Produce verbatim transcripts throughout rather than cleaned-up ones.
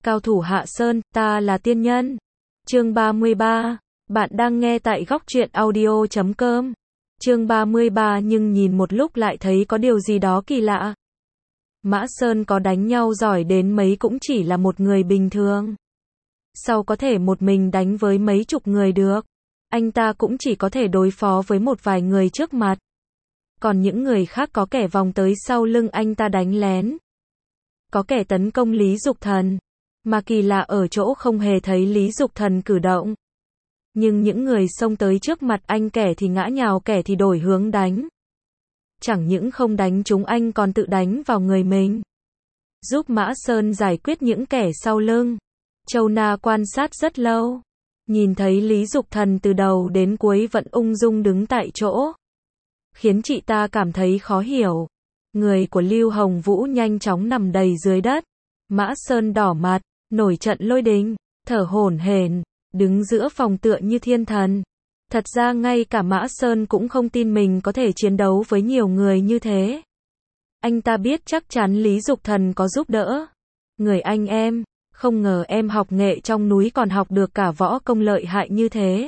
Cao thủ Hạ Sơn, ta là tiên nhân. Chương ba mươi ba. Bạn đang nghe tại góc truyện audio chấm com. Chương ba mươi ba nhưng nhìn một lúc lại thấy có điều gì đó kỳ lạ. Mã Sơn có đánh nhau giỏi đến mấy cũng chỉ là một người bình thường. Sao có thể một mình đánh với mấy chục người được? Anh ta cũng chỉ có thể đối phó với một vài người trước mặt. Còn những người khác có kẻ vòng tới sau lưng anh ta đánh lén. Có kẻ tấn công Lý Dục Thần. Mà kỳ lạ ở chỗ không hề thấy Lý Dục Thần cử động. Nhưng những người xông tới trước mặt anh, kẻ thì ngã nhào, kẻ thì đổi hướng đánh. Chẳng những không đánh chúng anh còn tự đánh vào người mình. Giúp Mã Sơn giải quyết những kẻ sau lưng. Châu Na quan sát rất lâu. Nhìn thấy Lý Dục Thần từ đầu đến cuối vẫn ung dung đứng tại chỗ. Khiến chị ta cảm thấy khó hiểu. Người của Lưu Hồng Vũ nhanh chóng nằm đầy dưới đất. Mã Sơn đỏ mặt, nổi trận lôi đình, thở hổn hển, đứng giữa phòng tựa như thiên thần. Thật ra ngay cả Mã Sơn cũng không tin mình có thể chiến đấu với nhiều người như thế. Anh ta biết chắc chắn Lý Dục Thần có giúp đỡ. Người anh em, không ngờ em học nghệ trong núi còn học được cả võ công lợi hại như thế.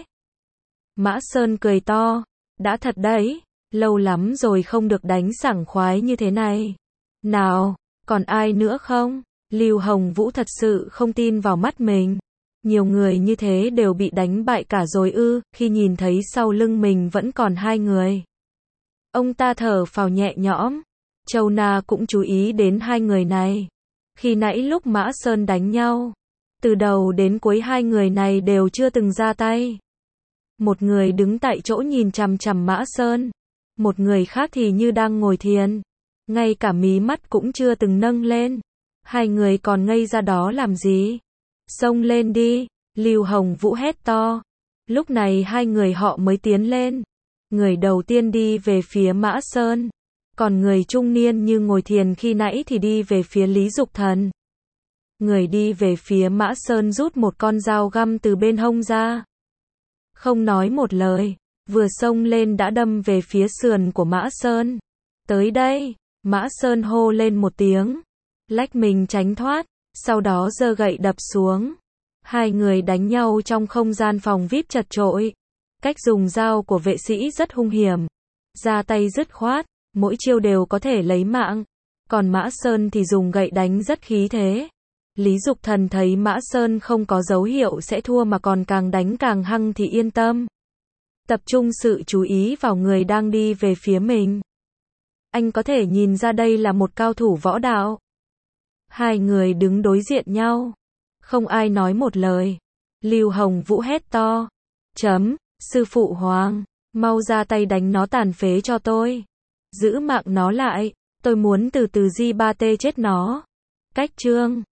Mã Sơn cười to, đã thật đấy, lâu lắm rồi không được đánh sảng khoái như thế này. Nào, còn ai nữa không? Lưu Hồng Vũ thật sự không tin vào mắt mình. Nhiều người như thế đều bị đánh bại cả rồi ư? Khi nhìn thấy sau lưng mình vẫn còn hai người. Ông ta thở phào nhẹ nhõm. Châu Na cũng chú ý đến hai người này. Khi nãy lúc Mã Sơn đánh nhau, từ đầu đến cuối hai người này đều chưa từng ra tay. Một người đứng tại chỗ nhìn chằm chằm Mã Sơn. Một người khác thì như đang ngồi thiền. Ngay cả mí mắt cũng chưa từng nâng lên. Hai người còn ngây ra đó làm gì? Xông lên đi, Lưu Hồng Vũ hét to. Lúc này hai người họ mới tiến lên. Người đầu tiên đi về phía Mã Sơn. Còn người trung niên như ngồi thiền khi nãy thì đi về phía Lý Dục Thần. Người đi về phía Mã Sơn rút một con dao găm từ bên hông ra. Không nói một lời, vừa xông lên đã đâm về phía sườn của Mã Sơn. Tới đây, Mã Sơn hô lên một tiếng. Lách mình tránh thoát, sau đó giơ gậy đập xuống. Hai người đánh nhau trong không gian phòng vi ai pi chật chội. Cách dùng dao của vệ sĩ rất hung hiểm. Ra tay dứt khoát, mỗi chiêu đều có thể lấy mạng. Còn Mã Sơn thì dùng gậy đánh rất khí thế. Lý Dục Thần thấy Mã Sơn không có dấu hiệu sẽ thua mà còn càng đánh càng hăng thì yên tâm. Tập trung sự chú ý vào người đang đi về phía mình. Anh có thể nhìn ra đây là một cao thủ võ đạo. Hai người đứng đối diện nhau. Không ai nói một lời. Lưu Hồng Vũ hét to. Chấm, sư phụ Hoàng, mau ra tay đánh nó tàn phế cho tôi. Giữ mạng nó lại, tôi muốn từ từ Di Ba Tê chết nó. Cách chương